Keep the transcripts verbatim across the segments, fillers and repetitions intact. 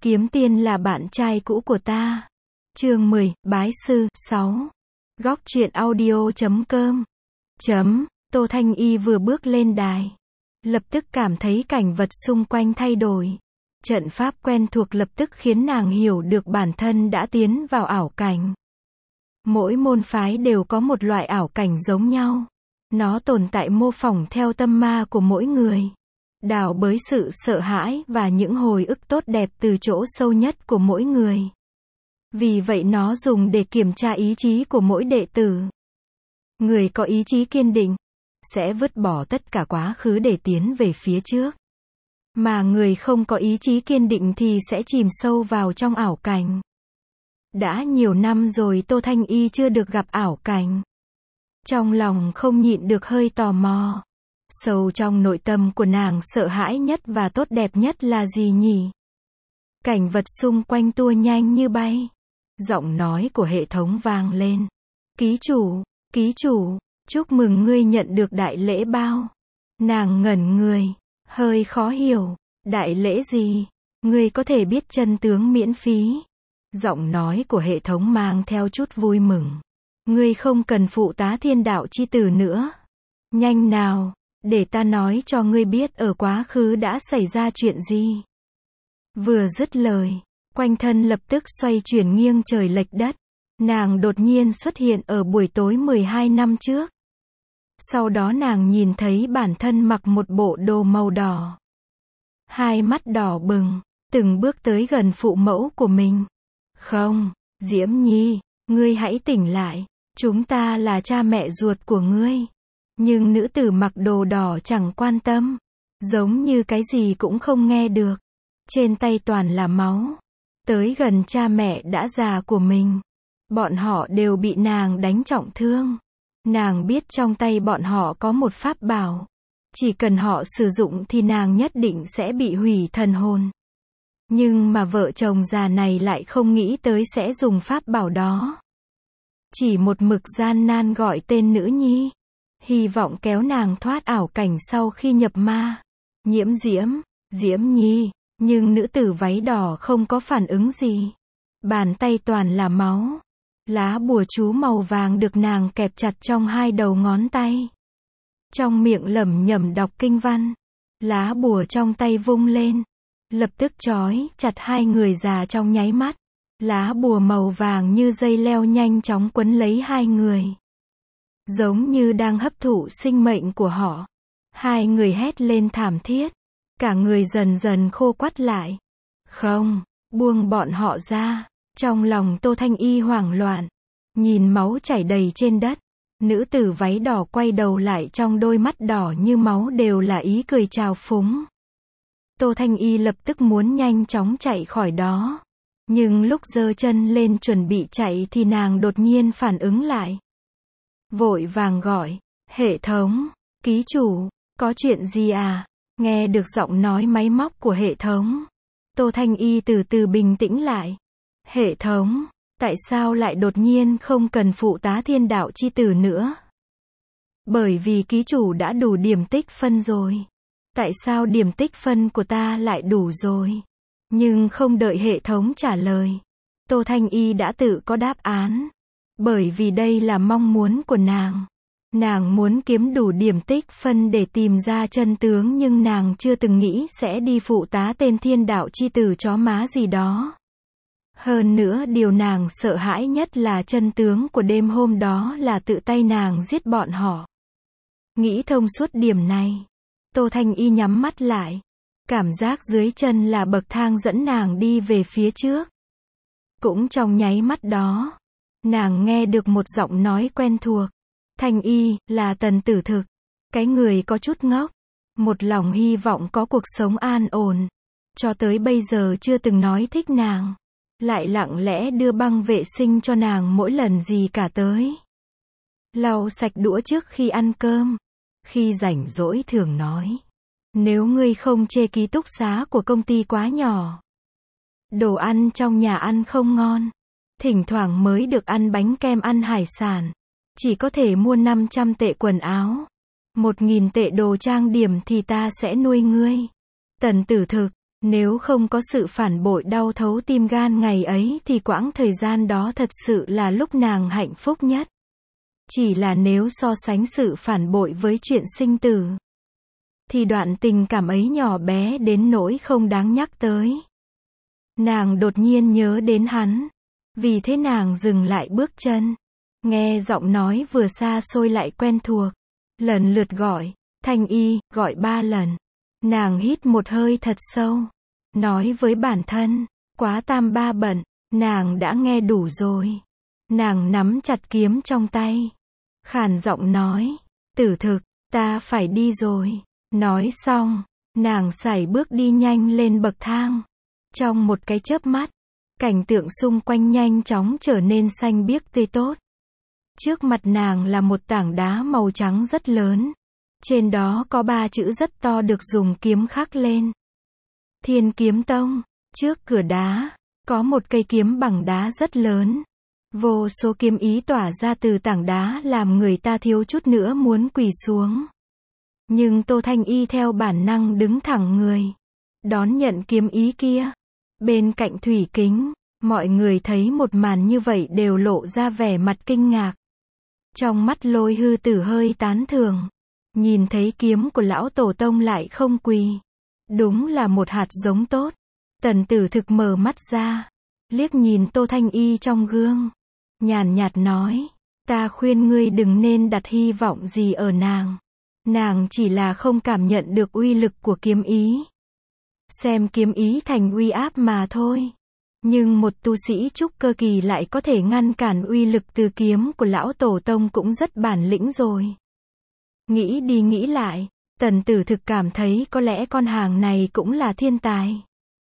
Kiếm Tiên là bạn trai cũ của ta. Chương mười, Bái sư, sáu. Góc truyện audio chấm com. Chấm, Tô Thanh Y vừa bước lên đài. Lập tức cảm thấy cảnh vật xung quanh thay đổi. Trận pháp quen thuộc lập tức khiến nàng hiểu được bản thân đã tiến vào ảo cảnh. Mỗi môn phái đều có một loại ảo cảnh giống nhau. Nó tồn tại mô phỏng theo tâm ma của mỗi người. Đào bới sự sợ hãi và những hồi ức tốt đẹp từ chỗ sâu nhất của mỗi người. Vì vậy nó dùng để kiểm tra ý chí của mỗi đệ tử. Người có ý chí kiên định sẽ vứt bỏ tất cả quá khứ để tiến về phía trước. Mà người không có ý chí kiên định thì sẽ chìm sâu vào trong ảo cảnh. Đã nhiều năm rồi Tô Thanh Y chưa được gặp ảo cảnh. Trong lòng không nhịn được hơi tò mò. Sâu trong nội tâm của nàng sợ hãi nhất và tốt đẹp nhất là gì nhỉ? Cảnh vật xung quanh tua nhanh như bay. Giọng nói của hệ thống vang lên. Ký chủ, ký chủ, chúc mừng ngươi nhận được đại lễ bao. Nàng ngẩn người, hơi khó hiểu. Đại lễ gì? Ngươi có thể biết chân tướng miễn phí. Giọng nói của hệ thống mang theo chút vui mừng. Ngươi không cần phụ tá thiên đạo chi tử nữa. Nhanh nào, để ta nói cho ngươi biết ở quá khứ đã xảy ra chuyện gì. Vừa dứt lời, quanh thân lập tức xoay chuyển nghiêng trời lệch đất. Nàng đột nhiên xuất hiện ở buổi tối mười hai năm trước. Sau đó nàng nhìn thấy bản thân mặc một bộ đồ màu đỏ. Hai mắt đỏ bừng, từng bước tới gần phụ mẫu của mình. Không, Diễm Nhi, ngươi hãy tỉnh lại. Chúng ta là cha mẹ ruột của ngươi. Nhưng nữ tử mặc đồ đỏ chẳng quan tâm. Giống như cái gì cũng không nghe được. Trên tay toàn là máu. Tới gần cha mẹ đã già của mình. Bọn họ đều bị nàng đánh trọng thương. Nàng biết trong tay bọn họ có một pháp bảo. Chỉ cần họ sử dụng thì nàng nhất định sẽ bị hủy thần hồn. Nhưng mà vợ chồng già này lại không nghĩ tới sẽ dùng pháp bảo đó. Chỉ một mực gian nan gọi tên nữ nhi. Hy vọng kéo nàng thoát ảo cảnh sau khi nhập ma. Nhiễm Diễm, Diễm Nhi. Nhưng nữ tử váy đỏ không có phản ứng gì. Bàn tay toàn là máu. Lá bùa chú màu vàng được nàng kẹp chặt trong hai đầu ngón tay. Trong miệng lẩm nhẩm đọc kinh văn. Lá bùa trong tay vung lên. Lập tức trói chặt hai người già trong nháy mắt. Lá bùa màu vàng như dây leo nhanh chóng quấn lấy hai người. Giống như đang hấp thụ sinh mệnh của họ. Hai người hét lên thảm thiết. Cả người dần dần khô quắt lại. Không, buông bọn họ ra. Trong lòng Tô Thanh Y hoảng loạn. Nhìn máu chảy đầy trên đất. Nữ tử váy đỏ quay đầu lại, trong đôi mắt đỏ như máu đều là ý cười trào phúng. Tô Thanh Y lập tức muốn nhanh chóng chạy khỏi đó. Nhưng lúc giơ chân lên chuẩn bị chạy thì nàng đột nhiên phản ứng lại. Vội vàng gọi, hệ thống, ký chủ, có chuyện gì à? Nghe được giọng nói máy móc của hệ thống. Tô Thanh Y từ từ bình tĩnh lại. Hệ thống, tại sao lại đột nhiên không cần phụ tá thiên đạo chi tử nữa? Bởi vì ký chủ đã đủ điểm tích phân rồi. Tại sao điểm tích phân của ta lại đủ rồi? Nhưng không đợi hệ thống trả lời. Tô Thanh Y đã tự có đáp án. Bởi vì đây là mong muốn của nàng. Nàng muốn kiếm đủ điểm tích phân để tìm ra chân tướng, nhưng nàng chưa từng nghĩ sẽ đi phụ tá tên thiên đạo chi tử chó má gì đó. Hơn nữa điều nàng sợ hãi nhất là chân tướng của đêm hôm đó là tự tay nàng giết bọn họ. Nghĩ thông suốt điểm này. Tô Thanh Y nhắm mắt lại. Cảm giác dưới chân là bậc thang dẫn nàng đi về phía trước. Cũng trong nháy mắt đó, nàng nghe được một giọng nói quen thuộc. Thanh Y, là Tần Tử Thực. Cái người có chút ngốc. Một lòng hy vọng có cuộc sống an ổn. Cho tới bây giờ chưa từng nói thích nàng. Lại lặng lẽ đưa băng vệ sinh cho nàng mỗi lần gì cả tới. Lau sạch đũa trước khi ăn cơm. Khi rảnh rỗi thường nói. Nếu ngươi không chê ký túc xá của công ty quá nhỏ. Đồ ăn trong nhà ăn không ngon. Thỉnh thoảng mới được ăn bánh kem, ăn hải sản. Chỉ có thể mua năm trăm tệ quần áo. Một nghìn tệ đồ trang điểm thì ta sẽ nuôi ngươi. Tần Tử Thực, Nếu không có sự phản bội đau thấu tim gan ngày ấy thì quãng thời gian đó thật sự là lúc nàng hạnh phúc nhất. Chỉ là nếu so sánh sự phản bội với chuyện sinh tử, thì đoạn tình cảm ấy nhỏ bé đến nỗi không đáng nhắc tới. Nàng đột nhiên nhớ đến hắn. Vì thế nàng dừng lại bước chân. Nghe giọng nói vừa xa xôi lại quen thuộc. Lần lượt gọi, Thanh Y, gọi ba lần. Nàng hít một hơi thật sâu. Nói với bản thân, quá tam ba bận, nàng đã nghe đủ rồi. Nàng nắm chặt kiếm trong tay. Khàn giọng nói, Tử Thực, ta phải đi rồi. Nói xong, nàng sải bước đi nhanh lên bậc thang. Trong một cái chớp mắt, cảnh tượng xung quanh nhanh chóng trở nên xanh biếc tươi tốt. Trước mặt nàng là một tảng đá màu trắng rất lớn. Trên đó có ba chữ rất to được dùng kiếm khắc lên. Thiên Kiếm Tông. Trước cửa đá, có một cây kiếm bằng đá rất lớn. Vô số kiếm ý tỏa ra từ tảng đá làm người ta thiếu chút nữa muốn quỳ xuống. Nhưng Tô Thanh Y theo bản năng đứng thẳng người, đón nhận kiếm ý kia. Bên cạnh thủy kính, mọi người thấy một màn như vậy đều lộ ra vẻ mặt kinh ngạc. Trong mắt Lôi Hư Tử hơi tán thưởng. Nhìn thấy kiếm của lão tổ tông lại không quỳ. Đúng là một hạt giống tốt. Tần Tử Thực mở mắt ra, liếc nhìn Tô Thanh Y trong gương. Nhàn nhạt nói, ta khuyên ngươi đừng nên đặt hy vọng gì ở nàng. Nàng chỉ là không cảm nhận được uy lực của kiếm ý. Xem kiếm ý thành uy áp mà thôi. Nhưng một tu sĩ trúc cơ kỳ lại có thể ngăn cản uy lực từ kiếm của lão tổ tông cũng rất bản lĩnh rồi. Nghĩ đi nghĩ lại, Tần Tử Thực cảm thấy có lẽ con hàng này cũng là thiên tài.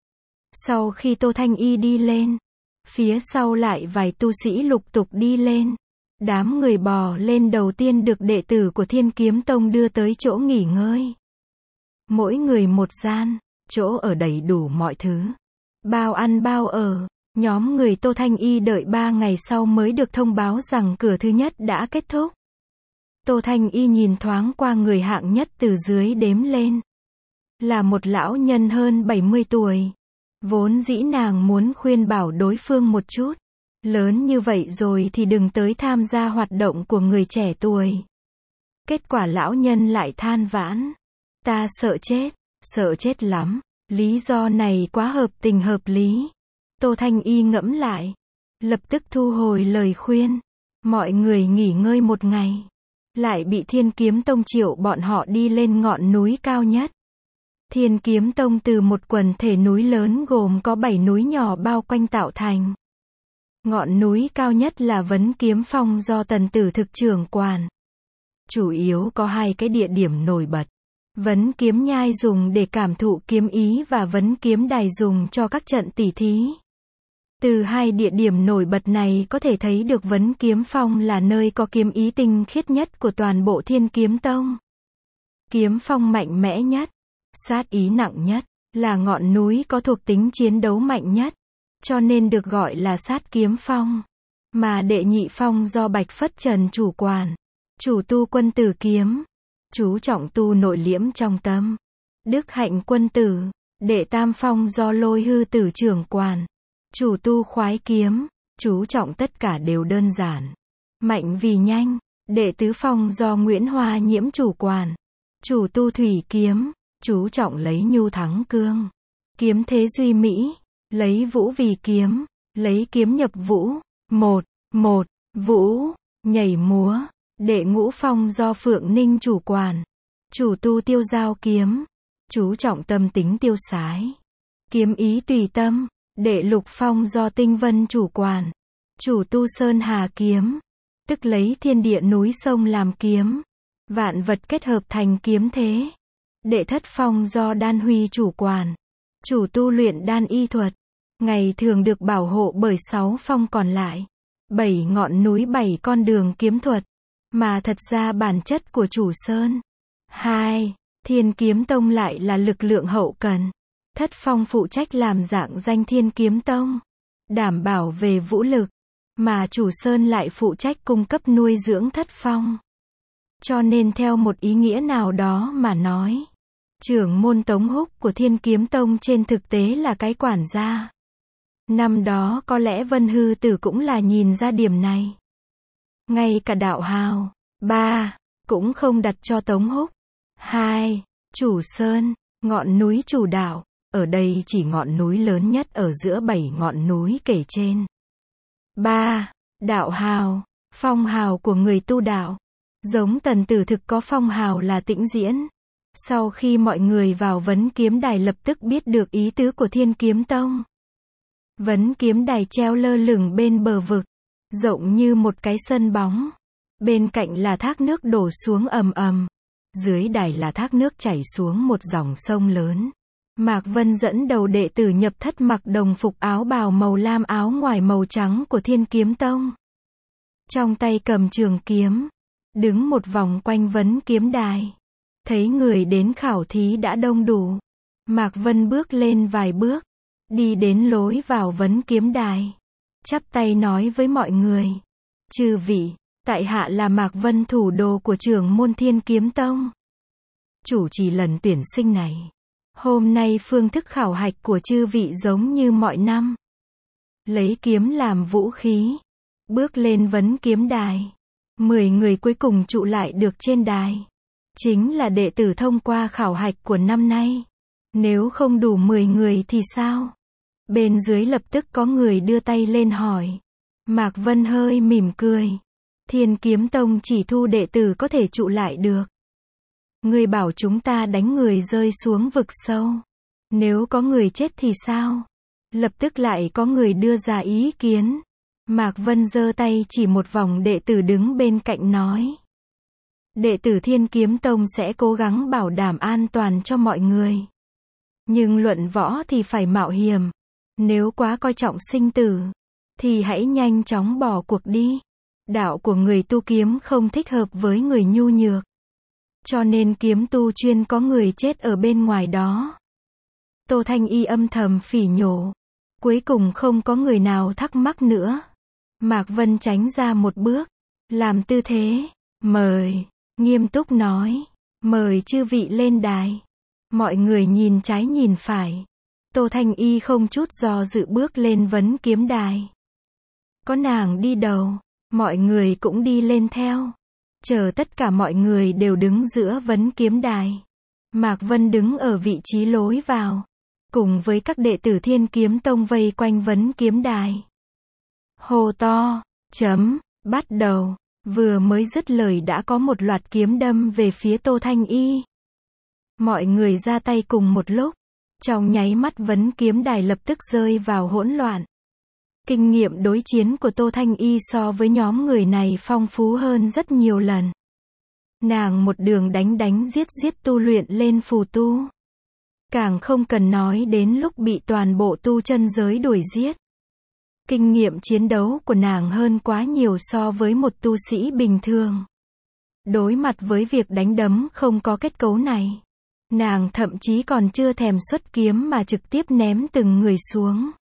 Sau khi Tô Thanh Y đi lên, phía sau lại vài tu sĩ lục tục đi lên. Đám người bò lên đầu tiên được đệ tử của Thiên Kiếm Tông đưa tới chỗ nghỉ ngơi. Mỗi người một gian, chỗ ở đầy đủ mọi thứ. Bao ăn bao ở, nhóm người Tô Thanh Y đợi ba ngày sau mới được thông báo rằng cửa thứ nhất đã kết thúc. Tô Thanh Y nhìn thoáng qua người hạng nhất từ dưới đếm lên. Là một lão nhân hơn bảy mươi tuổi. Vốn dĩ nàng muốn khuyên bảo đối phương một chút. Lớn như vậy rồi thì đừng tới tham gia hoạt động của người trẻ tuổi. Kết quả lão nhân lại than vãn. Ta sợ chết, sợ chết lắm. Lý do này quá hợp tình hợp lý. Tô Thanh Y ngẫm lại. Lập tức thu hồi lời khuyên. Mọi người nghỉ ngơi một ngày. Lại bị Thiên Kiếm Tông triệu bọn họ đi lên ngọn núi cao nhất. Thiên Kiếm Tông từ một quần thể núi lớn gồm có bảy núi nhỏ bao quanh tạo thành. Ngọn núi cao nhất là Vấn Kiếm Phong do Tần Tử Thực trưởng quản. Chủ yếu có hai cái địa điểm nổi bật. Vấn Kiếm Nhai dùng để cảm thụ kiếm ý và Vấn Kiếm Đài dùng cho các trận tỉ thí. Từ hai địa điểm nổi bật này có thể thấy được Vấn Kiếm Phong là nơi có kiếm ý tinh khiết nhất của toàn bộ Thiên Kiếm Tông. Kiếm phong mạnh mẽ nhất, sát ý nặng nhất, là ngọn núi có thuộc tính chiến đấu mạnh nhất, cho nên được gọi là sát kiếm phong. Mà đệ nhị phong do Bạch Phất Trần chủ quản, chủ tu quân tử kiếm, chú trọng tu nội liễm trong tâm, đức hạnh quân tử. Đệ tam phong do Lôi Hư Tử trưởng quản, chủ tu khoái kiếm, chú trọng tất cả đều đơn giản, mạnh vì nhanh. Đệ tứ phong do Nguyễn Hoa Nhiễm chủ quản, chủ tu thủy kiếm, chú trọng lấy nhu thắng cương, kiếm thế duy mỹ, lấy vũ vì kiếm, lấy kiếm nhập vũ. Một, một, vũ, nhảy múa. Đệ ngũ phong do Phượng Ninh chủ quản, chủ tu tiêu giao kiếm, chú trọng tâm tính tiêu sái, kiếm ý tùy tâm. Đệ lục phong do Tinh Vân chủ quản, chủ tu sơn hà kiếm, tức lấy thiên địa núi sông làm kiếm, vạn vật kết hợp thành kiếm thế. Đệ thất phong do Đan Huy chủ quản, chủ tu luyện đan y thuật, ngày thường được bảo hộ bởi sáu phong còn lại, bảy ngọn núi bảy con đường kiếm thuật, mà thật ra bản chất của chủ sơn. Hai, Thiên Kiếm Tông lại là lực lượng hậu cần. Thất phong phụ trách làm dạng danh Thiên Kiếm Tông, đảm bảo về vũ lực, mà chủ sơn lại phụ trách cung cấp nuôi dưỡng thất phong. Cho nên theo một ý nghĩa nào đó mà nói, Trưởng môn Tống Húc của Thiên Kiếm Tông trên thực tế là cái quản gia. Năm đó có lẽ Vân Hư Tử cũng là nhìn ra điểm này. Ngay cả đạo hào, ba, cũng không đặt cho Tống Húc. Hai, chủ sơn, ngọn núi chủ đạo, ở đây chỉ ngọn núi lớn nhất ở giữa bảy ngọn núi kể trên. Ba, đạo hào, phong hào của người tu đạo. Giống Tần Tử thực có phong hào là Tĩnh Diễn. Sau khi mọi người vào Vấn Kiếm Đài lập tức biết được ý tứ của Thiên Kiếm Tông. Vấn Kiếm Đài treo lơ lửng bên bờ vực, rộng như một cái sân bóng. Bên cạnh là thác nước đổ xuống ầm ầm. Dưới đài là thác nước chảy xuống một dòng sông lớn. Mạc Vân dẫn đầu đệ tử nhập thất mặc đồng phục áo bào màu lam áo ngoài màu trắng của Thiên Kiếm Tông. Trong tay cầm trường kiếm, đứng một vòng quanh Vấn Kiếm Đài. Thấy người đến khảo thí đã đông đủ. Mạc Vân bước lên vài bước, đi đến lối vào Vấn Kiếm Đài. Chắp tay nói với mọi người. Chư vị, tại hạ là Mạc Vân, thủ đồ của trưởng môn Thiên Kiếm Tông. Chủ trì lần tuyển sinh này. Hôm nay phương thức khảo hạch của chư vị giống như mọi năm. Lấy kiếm làm vũ khí. Bước lên Vấn Kiếm Đài. Mười người cuối cùng trụ lại được trên đài. Chính là đệ tử thông qua khảo hạch của năm nay. Nếu không đủ mười người thì sao? Bên dưới lập tức có người đưa tay lên hỏi. Mạc Vân hơi mỉm cười. Thiên Kiếm Tông chỉ thu đệ tử có thể trụ lại được. Người bảo chúng ta đánh người rơi xuống vực sâu. Nếu có người chết thì sao? Lập tức lại có người đưa ra ý kiến. Mạc Vân giơ tay chỉ một vòng đệ tử đứng bên cạnh nói. Đệ tử Thiên Kiếm Tông sẽ cố gắng bảo đảm an toàn cho mọi người. Nhưng luận võ thì phải mạo hiểm. Nếu quá coi trọng sinh tử, thì hãy nhanh chóng bỏ cuộc đi. Đạo của người tu kiếm không thích hợp với người nhu nhược. Cho nên kiếm tu chuyên có người chết ở bên ngoài đó. Tô Thanh Y âm thầm phỉ nhổ. Cuối cùng không có người nào thắc mắc nữa. Mạc Vân tránh ra một bước, làm tư thế, mời, nghiêm túc nói, mời chư vị lên đài. Mọi người nhìn trái nhìn phải. Tô Thanh Y không chút do dự bước lên Vấn Kiếm Đài. Có nàng đi đầu, mọi người cũng đi lên theo. Chờ tất cả mọi người đều đứng giữa Vấn Kiếm Đài. Mạc Vân đứng ở vị trí lối vào, cùng với các đệ tử Thiên Kiếm Tông vây quanh Vấn Kiếm Đài. Hô to, chấm, bắt đầu. Vừa mới dứt lời đã có một loạt kiếm đâm về phía Tô Thanh Y. Mọi người ra tay cùng một lúc. Trong nháy mắt Vấn Kiếm Đài lập tức rơi vào hỗn loạn. Kinh nghiệm đối chiến của Tô Thanh Y so với nhóm người này phong phú hơn rất nhiều lần. Nàng một đường đánh đánh giết giết tu luyện lên phù tu. Càng không cần nói đến lúc bị toàn bộ tu chân giới đuổi giết. Kinh nghiệm chiến đấu của nàng hơn quá nhiều so với một tu sĩ bình thường. Đối mặt với việc đánh đấm không có kết cấu này, nàng thậm chí còn chưa thèm xuất kiếm mà trực tiếp ném từng người xuống.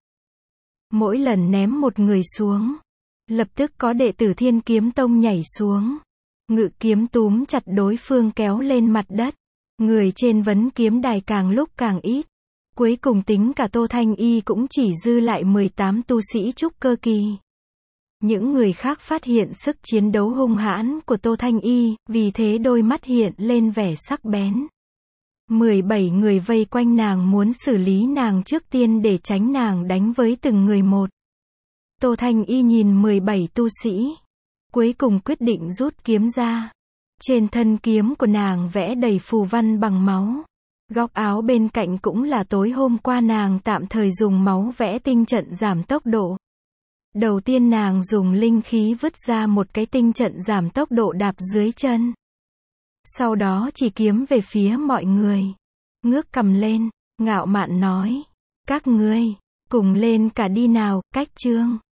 Mỗi lần ném một người xuống, lập tức có đệ tử Thiên Kiếm Tông nhảy xuống, ngự kiếm túm chặt đối phương kéo lên mặt đất. Người trên Vấn Kiếm Đài càng lúc càng ít. Cuối cùng tính cả Tô Thanh Y cũng chỉ dư lại mười tám tu sĩ trúc cơ kỳ. Những người khác phát hiện sức chiến đấu hung hãn của Tô Thanh Y, vì thế đôi mắt hiện lên vẻ sắc bén. mười bảy người vây quanh nàng muốn xử lý nàng trước tiên để tránh nàng đánh với từng người một. Tô Thanh Y nhìn mười bảy tu sĩ, cuối cùng quyết định rút kiếm ra. Trên thân kiếm của nàng vẽ đầy phù văn bằng máu. Góc áo bên cạnh cũng là tối hôm qua nàng tạm thời dùng máu vẽ tinh trận giảm tốc độ. Đầu tiên nàng dùng linh khí vứt ra một cái tinh trận giảm tốc độ đạp dưới chân. Sau đó chỉ kiếm về phía mọi người. Ngước cầm lên, ngạo mạn nói. Các ngươi, cùng lên cả đi nào, cách chương.